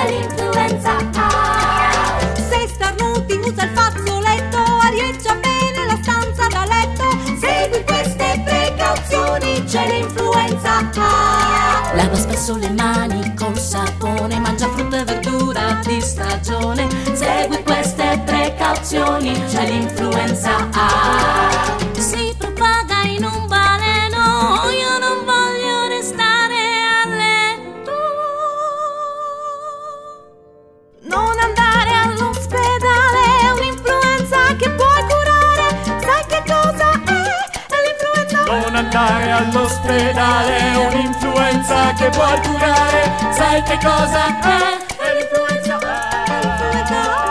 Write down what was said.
c'è l'influenza A. Se starnuti usa il fazzoletto, arieggia bene la stanza da letto. Segui queste precauzioni, c'è l'influenza A. Lava spesso le mani col sapone, mangia frutta e verdura di stagione. Segui queste precauzioni, c'è l'influenza A. Si propaga in un baleno, io non voglio restare a letto. Non andare all'ospedale, è un'influenza che puoi curare. Sai che cosa è l'influenza? Non andare all'ospedale, è un'influenza che puoi curare. Sai che cosa è? È l'influenza.